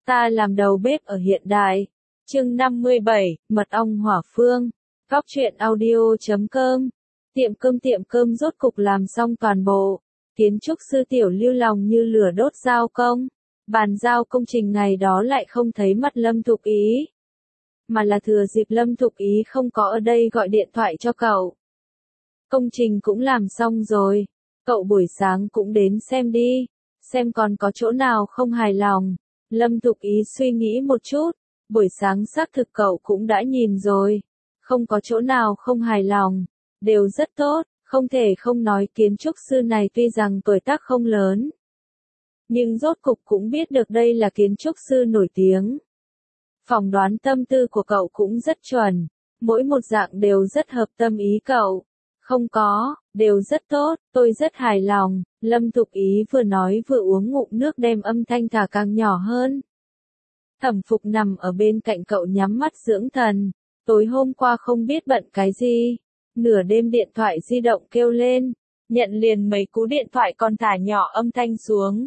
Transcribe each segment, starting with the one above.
Ta làm đầu bếp ở hiện đại. Chương 57, Mật ong hỏa phương. Góc truyện audio.com. Tiệm cơm rốt cục làm xong toàn bộ. Kiến trúc sư Tiểu Lưu lòng như lửa đốt giao công. Bàn giao công trình ngày đó lại không thấy mặt Lâm Thục Ý. Mà là thừa dịp Lâm Thục Ý không có ở đây gọi điện thoại cho cậu. Công trình cũng làm xong rồi. Cậu buổi sáng cũng đến xem đi. Xem còn có chỗ nào không hài lòng. Lâm Thục Ý suy nghĩ một chút. Buổi sáng xác thực cậu cũng đã nhìn rồi. Không có chỗ nào không hài lòng. Đều rất tốt. Không thể không nói kiến trúc sư này tuy rằng tuổi tác không lớn. Nhưng rốt cục cũng biết được đây là kiến trúc sư nổi tiếng. Phỏng đoán tâm tư của cậu cũng rất chuẩn. Mỗi một dạng đều rất hợp tâm ý cậu. Không có, đều rất tốt, tôi rất hài lòng. Lâm Thục Ý vừa nói vừa uống ngụm nước đem âm thanh thả càng nhỏ hơn. Thẩm Phục nằm ở bên cạnh cậu nhắm mắt dưỡng thần. Tối hôm qua không biết bận cái gì. Nửa đêm điện thoại di động kêu lên. Nhận liền mấy cú điện thoại còn thả nhỏ âm thanh xuống.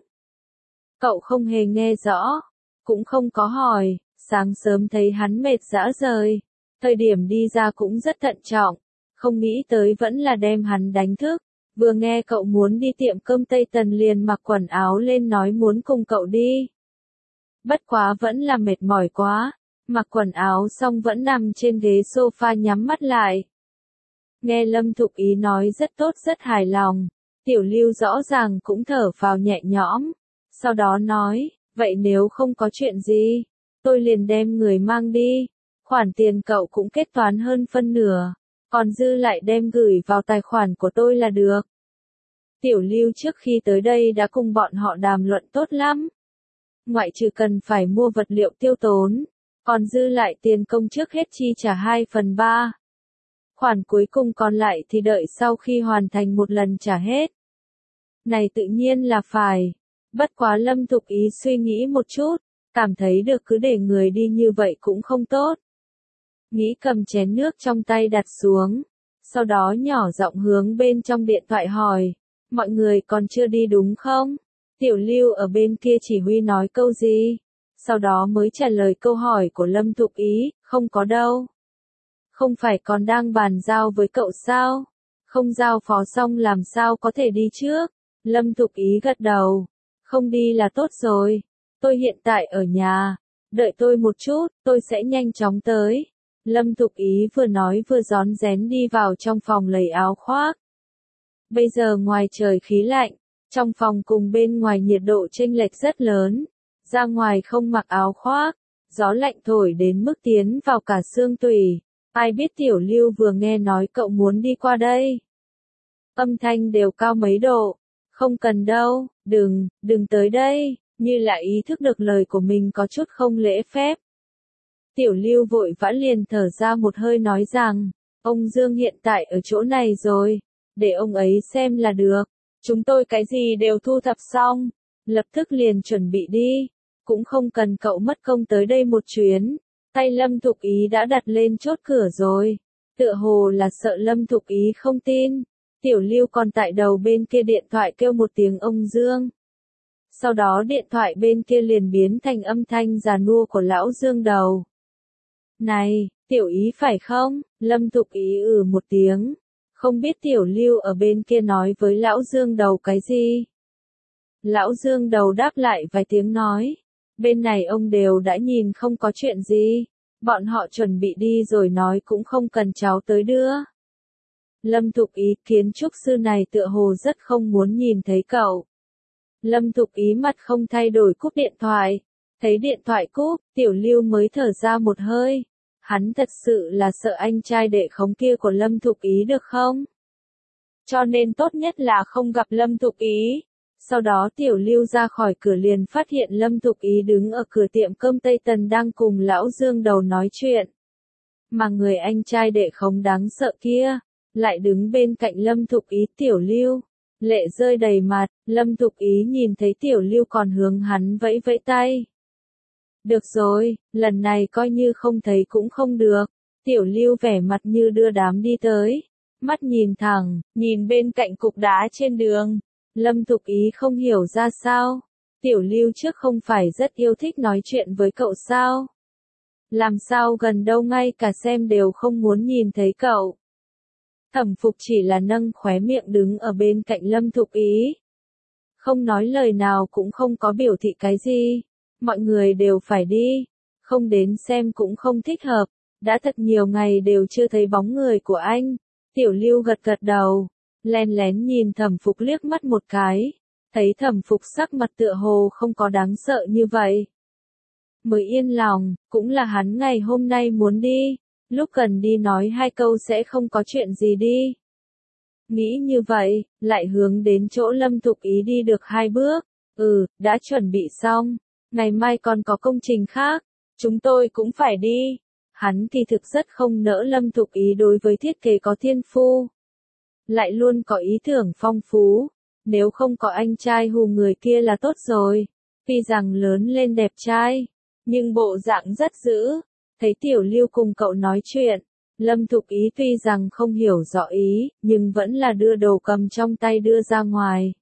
Cậu không hề nghe rõ. Cũng không có hỏi. Sáng sớm thấy hắn mệt rã rời. Thời điểm đi ra cũng rất thận trọng. Không nghĩ tới vẫn là đem hắn đánh thức. Vừa nghe cậu muốn đi tiệm cơm Tây Tần liền mặc quần áo lên nói muốn cùng cậu đi. Bất quá vẫn là mệt mỏi quá. Mặc quần áo xong vẫn nằm trên ghế sofa nhắm mắt lại. Nghe Lâm Thục Ý nói rất tốt rất hài lòng. Tiểu Lưu rõ ràng cũng thở phào nhẹ nhõm. Sau đó nói, vậy nếu không có chuyện gì, tôi liền đem người mang đi. Khoản tiền cậu cũng kết toán hơn phân nửa. Còn dư lại đem gửi vào tài khoản của tôi là được. Tiểu Lưu trước khi tới đây đã cùng bọn họ đàm luận tốt lắm. Ngoại trừ cần phải mua vật liệu tiêu tốn. Còn dư lại tiền công trước hết chi trả 2/3. Khoản cuối cùng còn lại thì đợi sau khi hoàn thành một lần trả hết. Này tự nhiên là phải. Bất quá Lâm Thục Ý suy nghĩ một chút. Cảm thấy được cứ để người đi như vậy cũng không tốt. Nghĩ cầm chén nước trong tay đặt xuống. Sau đó nhỏ giọng hướng bên trong điện thoại hỏi. Mọi người còn chưa đi đúng không? Tiểu Lưu ở bên kia chỉ huy nói câu gì? Sau đó mới trả lời câu hỏi của Lâm Thục Ý. Không có đâu. Không phải còn đang bàn giao với cậu sao? Không giao phó xong làm sao có thể đi trước? Lâm Thục Ý gật đầu. Không đi là tốt rồi. Tôi hiện tại ở nhà. Đợi tôi một chút, tôi sẽ nhanh chóng tới. Lâm Thục Ý vừa nói vừa rón rén đi vào trong phòng lấy áo khoác. Bây giờ ngoài trời khí lạnh, trong phòng cùng bên ngoài nhiệt độ chênh lệch rất lớn. Ra ngoài không mặc áo khoác, gió lạnh thổi đến mức tiến vào cả xương tủy. Ai biết Tiểu Lưu vừa nghe nói cậu muốn đi qua đây. Âm thanh đều cao mấy độ. Không cần đâu, đừng tới đây, như là ý thức được lời của mình có chút không lễ phép. Tiểu Lưu vội vã liền thở ra một hơi nói rằng, ông Dương hiện tại ở chỗ này rồi, để ông ấy xem là được. Chúng tôi cái gì đều thu thập xong, lập tức liền chuẩn bị đi, cũng không cần cậu mất công tới đây một chuyến. Tay Lâm Thục Ý đã đặt lên chốt cửa rồi, tựa hồ là sợ Lâm Thục Ý không tin. Tiểu Lưu còn tại đầu bên kia điện thoại kêu một tiếng ông Dương. Sau đó điện thoại bên kia liền biến thành âm thanh già nua của lão Dương đầu. Này, Tiểu Ý phải không? Lâm Thục Ý một tiếng. Không biết Tiểu Lưu ở bên kia nói với lão Dương đầu cái gì? Lão Dương đầu đáp lại vài tiếng nói. Bên này ông đều đã nhìn không có chuyện gì. Bọn họ chuẩn bị đi rồi nói cũng không cần cháu tới đưa. Lâm Thục Ý kiến trúc sư này tựa hồ rất không muốn nhìn thấy cậu. Lâm Thục Ý mặt không thay đổi cúp điện thoại. Thấy điện thoại cúp, Tiểu Lưu mới thở ra một hơi. Hắn thật sự là sợ anh trai đệ khống kia của Lâm Thục Ý được không? Cho nên tốt nhất là không gặp Lâm Thục Ý. Sau đó Tiểu Lưu ra khỏi cửa liền phát hiện Lâm Thục Ý đứng ở cửa tiệm cơm Tây Tần đang cùng lão Dương đầu nói chuyện. Mà người anh trai đệ khống đáng sợ kia, lại đứng bên cạnh Lâm Thục Ý. Tiểu Lưu, lệ rơi đầy mặt, Lâm Thục Ý nhìn thấy Tiểu Lưu còn hướng hắn vẫy vẫy tay. Được rồi, lần này coi như không thấy cũng không được. Tiểu Lưu vẻ mặt như đưa đám đi tới. Mắt nhìn thẳng, nhìn bên cạnh cục đá trên đường. Lâm Thục Ý không hiểu ra sao. Tiểu Lưu trước không phải rất yêu thích nói chuyện với cậu sao? Làm sao gần đâu ngay cả xem đều không muốn nhìn thấy cậu. Thẩm Phục chỉ là nâng khóe miệng đứng ở bên cạnh Lâm Thục Ý. Không nói lời nào cũng không có biểu thị cái gì. Mọi người đều phải đi. Không đến xem cũng không thích hợp. Đã thật nhiều ngày đều chưa thấy bóng người của anh. Tiểu Lưu gật gật đầu. Len lén nhìn Thẩm Phục liếc mắt một cái. Thấy Thẩm Phục sắc mặt tựa hồ không có đáng sợ như vậy. Mới yên lòng, cũng là hắn ngày hôm nay muốn đi. Lúc cần đi nói hai câu sẽ không có chuyện gì đi. Nghĩ như vậy, lại hướng đến chỗ Lâm Thục Ý đi được 2 bước. Đã chuẩn bị xong. Ngày mai còn có công trình khác. Chúng tôi cũng phải đi. Hắn kỳ thực rất không nỡ Lâm Thục Ý đối với thiết kế có thiên phu. Lại luôn có ý tưởng phong phú. Nếu không có anh trai hù người kia là tốt rồi. Tuy rằng lớn lên đẹp trai. Nhưng bộ dạng rất dữ. Thấy Tiểu Lưu cùng cậu nói chuyện. Lâm Thục Ý tuy rằng không hiểu rõ ý, nhưng vẫn là đưa đồ cầm trong tay đưa ra ngoài.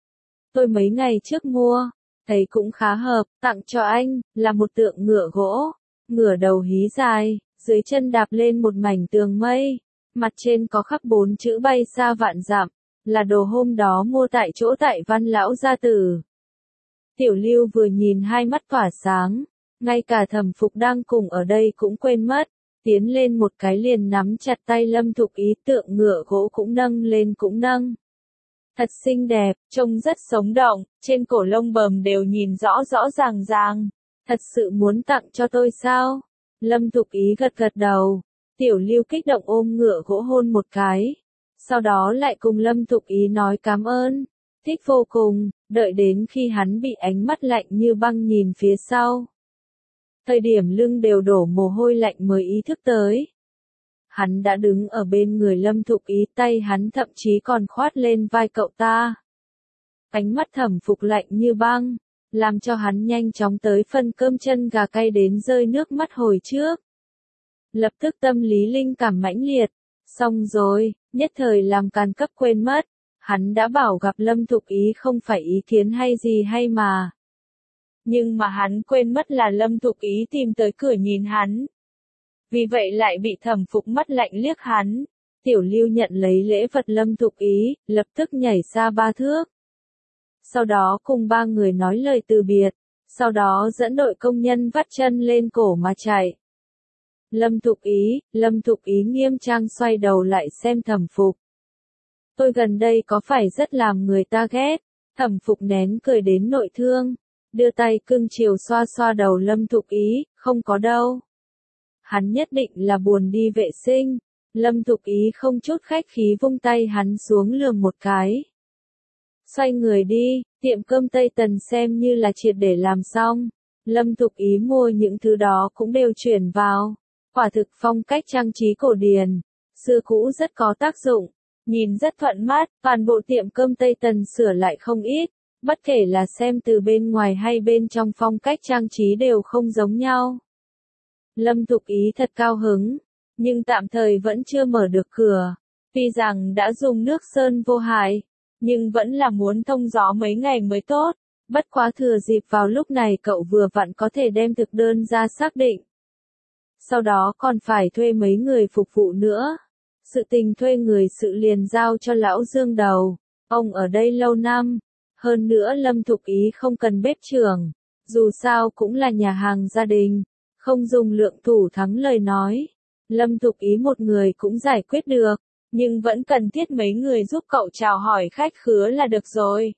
Tôi mấy ngày trước mua, thấy cũng khá hợp, tặng cho anh, là một tượng ngựa gỗ, ngửa đầu hí dài, dưới chân đạp lên một mảnh tường mây, mặt trên có khắc 4 chữ bay xa vạn dặm, là đồ hôm đó mua tại chỗ tại Văn Lão gia tử. Tiểu Lưu vừa nhìn hai mắt tỏa sáng, ngay cả Thẩm Phục đang cùng ở đây cũng quên mất. Tiến lên một cái liền nắm chặt tay Lâm Thục Ý, tượng ngựa gỗ cũng nâng lên cũng nâng. Thật xinh đẹp, trông rất sống động, trên cổ lông bờm đều nhìn rõ rõ ràng ràng. Thật sự muốn tặng cho tôi sao? Lâm Thục Ý gật gật đầu. Tiểu Lưu kích động ôm ngựa gỗ hôn một cái. Sau đó lại cùng Lâm Thục Ý nói cảm ơn. Thích vô cùng, đợi đến khi hắn bị ánh mắt lạnh như băng nhìn phía sau. Thời điểm lưng đều đổ mồ hôi lạnh mới ý thức tới. Hắn đã đứng ở bên người Lâm Thục Ý, tay hắn thậm chí còn khoát lên vai cậu ta. Ánh mắt Thẩm Phục lạnh như băng, làm cho hắn nhanh chóng tới phân cơm chân gà cay đến rơi nước mắt hồi trước. Lập tức tâm lý linh cảm mãnh liệt, xong rồi, nhất thời làm càn cấp quên mất. Hắn đã bảo gặp Lâm Thục Ý không phải ý kiến hay gì hay mà. Nhưng mà hắn quên mất là Lâm Thục Ý tìm tới cửa nhìn hắn. Vì vậy lại bị Thẩm Phục mắt lạnh liếc hắn. Tiểu Lưu nhận lấy lễ vật Lâm Thục Ý, lập tức nhảy xa 3 thước. Sau đó cùng 3 người nói lời từ biệt. Sau đó dẫn đội công nhân vắt chân lên cổ mà chạy. Lâm Thục Ý nghiêm trang xoay đầu lại xem Thẩm Phục. Tôi gần đây có phải rất làm người ta ghét? Thẩm Phục nén cười đến nội thương. Đưa tay cưng chiều xoa xoa đầu Lâm Thục Ý, không có đâu. Hắn nhất định là buồn đi vệ sinh. Lâm Thục Ý không chút khách khí vung tay hắn xuống lườm một cái. Xoay người đi, tiệm cơm Tây Tần xem như là triệt để làm xong. Lâm Thục Ý mua những thứ đó cũng đều chuyển vào. Quả thực phong cách trang trí cổ điển, xưa cũ rất có tác dụng. Nhìn rất thuận mắt, toàn bộ tiệm cơm Tây Tần sửa lại không ít. Bất kể là xem từ bên ngoài hay bên trong phong cách trang trí đều không giống nhau. Lâm Thục Ý thật cao hứng, nhưng tạm thời vẫn chưa mở được cửa. Tuy rằng đã dùng nước sơn vô hại, nhưng vẫn là muốn thông gió mấy ngày mới tốt. Bất quá thừa dịp vào lúc này cậu vừa vặn có thể đem thực đơn ra xác định. Sau đó còn phải thuê mấy người phục vụ nữa. Sự tình thuê người sự liền giao cho lão Dương đầu. Ông ở đây lâu năm. Hơn nữa Lâm Thục Ý không cần bếp trưởng. Dù sao cũng là nhà hàng gia đình. Không dùng lượng thủ thắng lời nói. Lâm Thục Ý một người cũng giải quyết được. Nhưng vẫn cần thiết mấy người giúp cậu chào hỏi khách khứa là được rồi.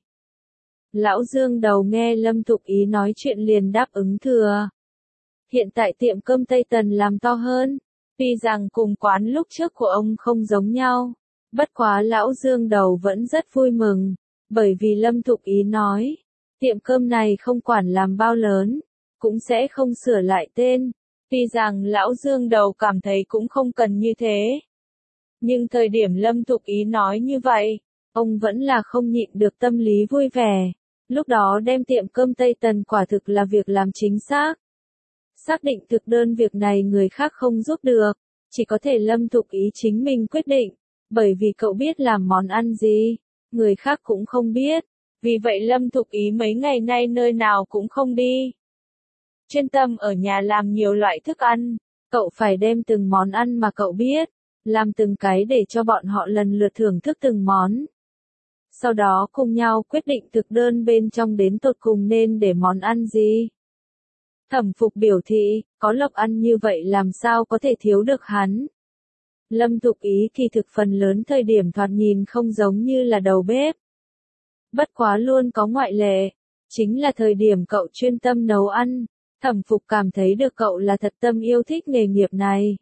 Lão Dương đầu nghe Lâm Thục Ý nói chuyện liền đáp ứng thừa. Hiện tại tiệm cơm Tây Tần làm to hơn. Tuy rằng cùng quán lúc trước của ông không giống nhau. Bất quá lão Dương đầu vẫn rất vui mừng. Bởi vì Lâm Thục Ý nói. Tiệm cơm này không quản làm bao lớn. Cũng sẽ không sửa lại tên. Tuy rằng lão Dương đầu cảm thấy cũng không cần như thế. Nhưng thời điểm Lâm Thục Ý nói như vậy. Ông vẫn là không nhịn được tâm lý vui vẻ. Lúc đó đem tiệm cơm Tây Tần quả thực là việc làm chính xác. Xác định thực đơn việc này người khác không giúp được. Chỉ có thể Lâm Thục Ý chính mình quyết định. Bởi vì cậu biết làm món ăn gì. Người khác cũng không biết. Vì vậy Lâm Thục Ý mấy ngày nay nơi nào cũng không đi. Chuyên tâm ở nhà làm nhiều loại thức ăn. Cậu phải đem từng món ăn mà cậu biết, làm từng cái để cho bọn họ lần lượt thưởng thức từng món. Sau đó cùng nhau quyết định thực đơn bên trong đến tột cùng nên để món ăn gì. Thẩm Phục biểu thị, có Lộc ăn như vậy làm sao có thể thiếu được hắn. Lâm Thục Ý thì thực phần lớn thời điểm thoạt nhìn không giống như là đầu bếp. Bất quá luôn có ngoại lệ, chính là thời điểm cậu chuyên tâm nấu ăn, Thẩm Phục cảm thấy được cậu là thật tâm yêu thích nghề nghiệp này.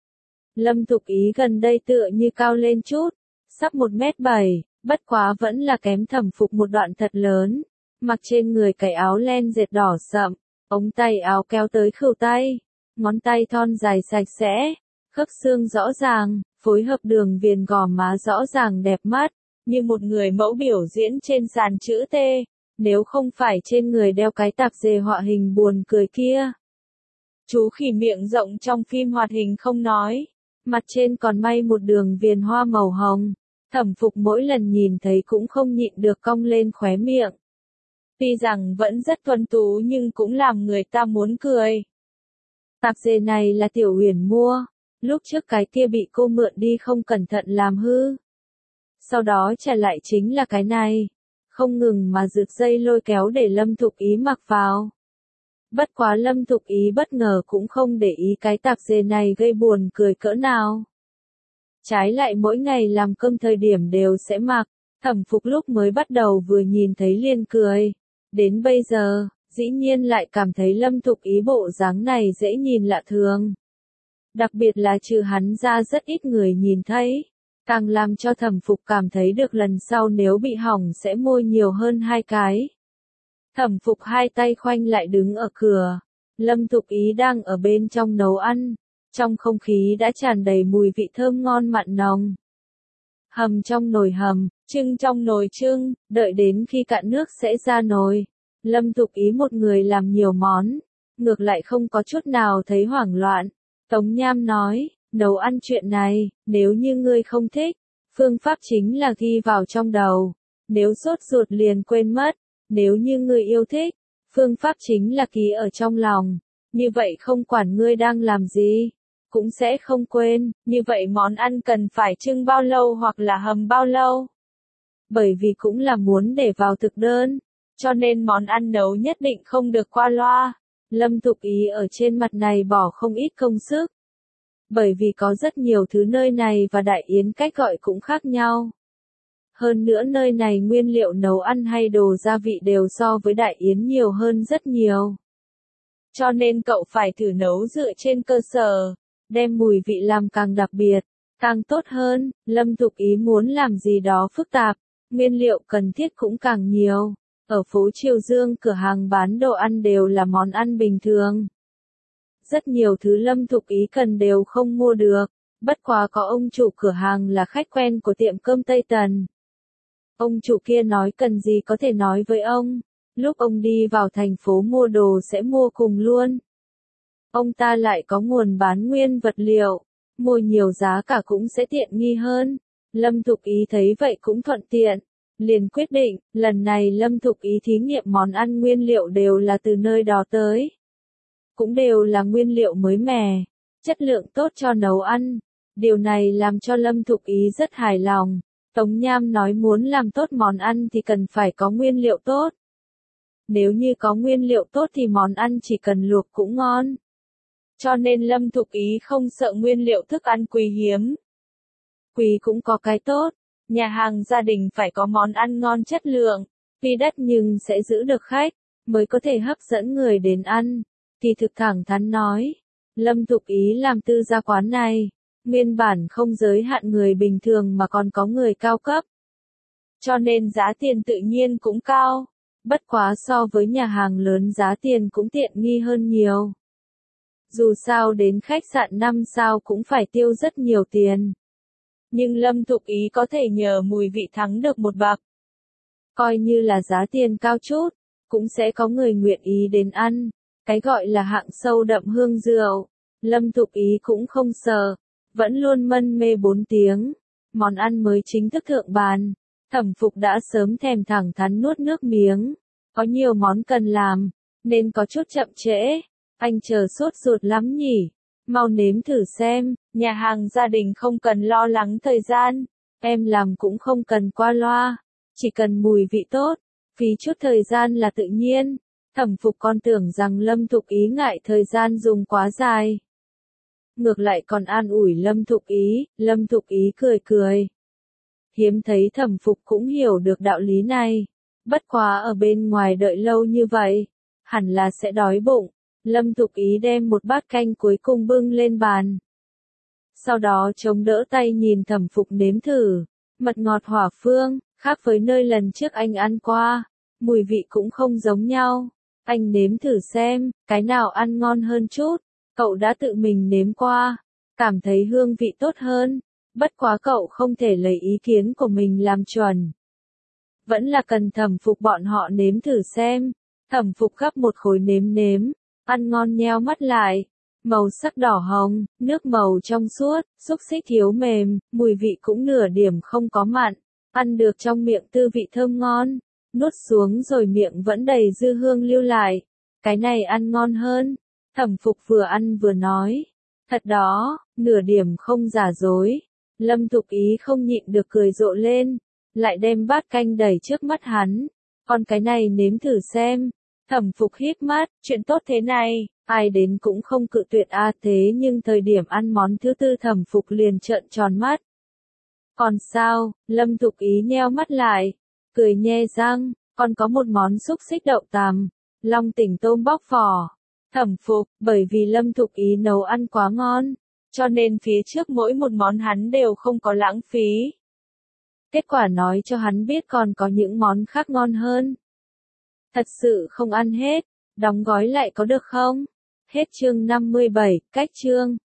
Lâm Thục Ý gần đây tựa như cao lên chút, sắp 1m7, bất quá vẫn là kém Thẩm Phục một đoạn thật lớn, mặc trên người cái áo len dệt đỏ sậm, ống tay áo kéo tới khuỷu tay, ngón tay thon dài sạch sẽ, khớp xương rõ ràng, phối hợp đường viền gò má rõ ràng đẹp mắt, như một người mẫu biểu diễn trên sàn chữ T, nếu không phải trên người đeo cái tạp dề họa hình buồn cười kia. Chú khỉ miệng rộng trong phim hoạt hình không nói, mặt trên còn may một đường viền hoa màu hồng, Thẩm Phục mỗi lần nhìn thấy cũng không nhịn được cong lên khóe miệng. Tuy rằng vẫn rất tuấn tú nhưng cũng làm người ta muốn cười. Tạp dề này là Tiểu Uyển mua, lúc trước cái kia bị cô mượn đi không cẩn thận làm hư. Sau đó trả lại chính là cái này, không ngừng mà rực dây lôi kéo để Lâm Thục Ý mặc vào. Bất quá Lâm Thục Ý bất ngờ cũng không để ý cái tạp dề này gây buồn cười cỡ nào. Trái lại mỗi ngày làm cơm thời điểm đều sẽ mặc, Thẩm Phục lúc mới bắt đầu vừa nhìn thấy liền cười. Đến bây giờ, dĩ nhiên lại cảm thấy Lâm Thục Ý bộ dáng này dễ nhìn lạ thường. Đặc biệt là trừ hắn ra rất ít người nhìn thấy, càng làm cho Thẩm Phục cảm thấy được lần sau nếu bị hỏng sẽ mua nhiều hơn 2 cái. Thẩm Phục hai tay khoanh lại đứng ở cửa, Lâm Thục Ý đang ở bên trong nấu ăn, trong không khí đã tràn đầy mùi vị thơm ngon mặn nồng. Hầm trong nồi hầm, trưng trong nồi trưng, đợi đến khi cạn nước sẽ ra nồi. Lâm Thục Ý một người làm nhiều món, ngược lại không có chút nào thấy hoảng loạn. Tống Nham nói, nấu ăn chuyện này, nếu như ngươi không thích, phương pháp chính là ghi vào trong đầu. Nếu sốt ruột liền quên mất, nếu như ngươi yêu thích, phương pháp chính là ký ở trong lòng. Như vậy không quản ngươi đang làm gì, cũng sẽ không quên. Như vậy món ăn cần phải trưng bao lâu hoặc là hầm bao lâu? Bởi vì cũng là muốn để vào thực đơn, cho nên món ăn nấu nhất định không được qua loa. Lâm Thục Ý ở trên mặt này bỏ không ít công sức. Bởi vì có rất nhiều thứ nơi này và Đại Yến cách gọi cũng khác nhau. Hơn nữa nơi này nguyên liệu nấu ăn hay đồ gia vị đều so với Đại Yến nhiều hơn rất nhiều. Cho nên cậu phải thử nấu dựa trên cơ sở, đem mùi vị làm càng đặc biệt, càng tốt hơn. Lâm Thục Ý muốn làm gì đó phức tạp, nguyên liệu cần thiết cũng càng nhiều. Ở phố Triều Dương cửa hàng bán đồ ăn đều là món ăn bình thường. Rất nhiều thứ Lâm Thục Ý cần đều không mua được, bất quá có ông chủ cửa hàng là khách quen của tiệm cơm Tây Tần. Ông chủ kia nói cần gì có thể nói với ông, lúc ông đi vào thành phố mua đồ sẽ mua cùng luôn. Ông ta lại có nguồn bán nguyên vật liệu, mua nhiều giá cả cũng sẽ tiện nghi hơn. Lâm Thục Ý thấy vậy cũng thuận tiện, liền quyết định, lần này Lâm Thục Ý thí nghiệm món ăn nguyên liệu đều là từ nơi đó tới. Cũng đều là nguyên liệu mới mẻ, chất lượng tốt cho nấu ăn. Điều này làm cho Lâm Thục Ý rất hài lòng. Tống Nham nói muốn làm tốt món ăn thì cần phải có nguyên liệu tốt. Nếu như có nguyên liệu tốt thì món ăn chỉ cần luộc cũng ngon. Cho nên Lâm Thục Ý không sợ nguyên liệu thức ăn quý hiếm. Quý cũng có cái tốt, nhà hàng gia đình phải có món ăn ngon chất lượng, tuy đắt nhưng sẽ giữ được khách, mới có thể hấp dẫn người đến ăn. Thì thực thẳng thắn nói, Lâm Thục Ý làm tư gia quán này, nguyên bản không giới hạn người bình thường mà còn có người cao cấp. Cho nên giá tiền tự nhiên cũng cao, bất quá so với nhà hàng lớn giá tiền cũng tiện nghi hơn nhiều. Dù sao đến khách sạn 5 sao cũng phải tiêu rất nhiều tiền. Nhưng Lâm Thục Ý có thể nhờ mùi vị thắng được một bậc. Coi như là giá tiền cao chút, cũng sẽ có người nguyện ý đến ăn. Cái gọi là hạng sâu đậm hương rượu, Lâm Thục Ý cũng không sợ, vẫn luôn mân mê 4 tiếng. Món ăn mới chính thức thượng bàn, Thẩm Phục đã sớm thèm thẳng thắn nuốt nước miếng. Có nhiều món cần làm, nên có chút chậm trễ. Anh chờ sốt ruột lắm nhỉ. Mau nếm thử xem, nhà hàng gia đình không cần lo lắng thời gian. Em làm cũng không cần qua loa, chỉ cần mùi vị tốt, phí chút thời gian là tự nhiên. Thẩm Phục còn tưởng rằng Lâm Thục Ý ngại thời gian dùng quá dài. Ngược lại còn an ủi Lâm Thục Ý cười cười. Hiếm thấy Thẩm Phục cũng hiểu được đạo lý này. Bất quá ở bên ngoài đợi lâu như vậy, hẳn là sẽ đói bụng. Lâm Thục Ý đem một bát canh cuối cùng bưng lên bàn. Sau đó chống đỡ tay nhìn Thẩm Phục nếm thử. Mật ngọt hỏa phương, khác với nơi lần trước anh ăn qua. Mùi vị cũng không giống nhau. Anh nếm thử xem, cái nào ăn ngon hơn chút. Cậu đã tự mình nếm qua, cảm thấy hương vị tốt hơn. Bất quá cậu không thể lấy ý kiến của mình làm chuẩn. Vẫn là cần Thẩm Phục bọn họ nếm thử xem. Thẩm Phục gắp một khối nếm, ăn ngon nheo mắt lại. Màu sắc đỏ hồng, nước màu trong suốt, xúc xích thiếu mềm, mùi vị cũng nửa điểm không có mặn. Ăn được trong miệng tư vị thơm ngon. Nuốt xuống rồi miệng vẫn đầy dư hương lưu lại. Cái này ăn ngon hơn. Thẩm Phục vừa ăn vừa nói. Thật đó, nửa điểm không giả dối. Lâm Thục Ý không nhịn được cười rộ lên. Lại đem bát canh đẩy trước mắt hắn. Còn cái này nếm thử xem. Thẩm Phục híp mắt, chuyện tốt thế này, ai đến cũng không cự tuyệt thế nhưng thời điểm ăn món thứ tư Thẩm Phục liền trợn tròn mắt. Còn sao, Lâm Thục Ý nheo mắt lại, cười nhe răng, còn có một món xúc xích đậu tằm, long tỉnh tôm bóc vỏ. Thẩm Phục, bởi vì Lâm Thục Ý nấu ăn quá ngon, cho nên phía trước mỗi một món hắn đều không có lãng phí. Kết quả nói cho hắn biết còn có những món khác ngon hơn. Thật sự không ăn hết, đóng gói lại có được không? Hết chương 57, cách chương.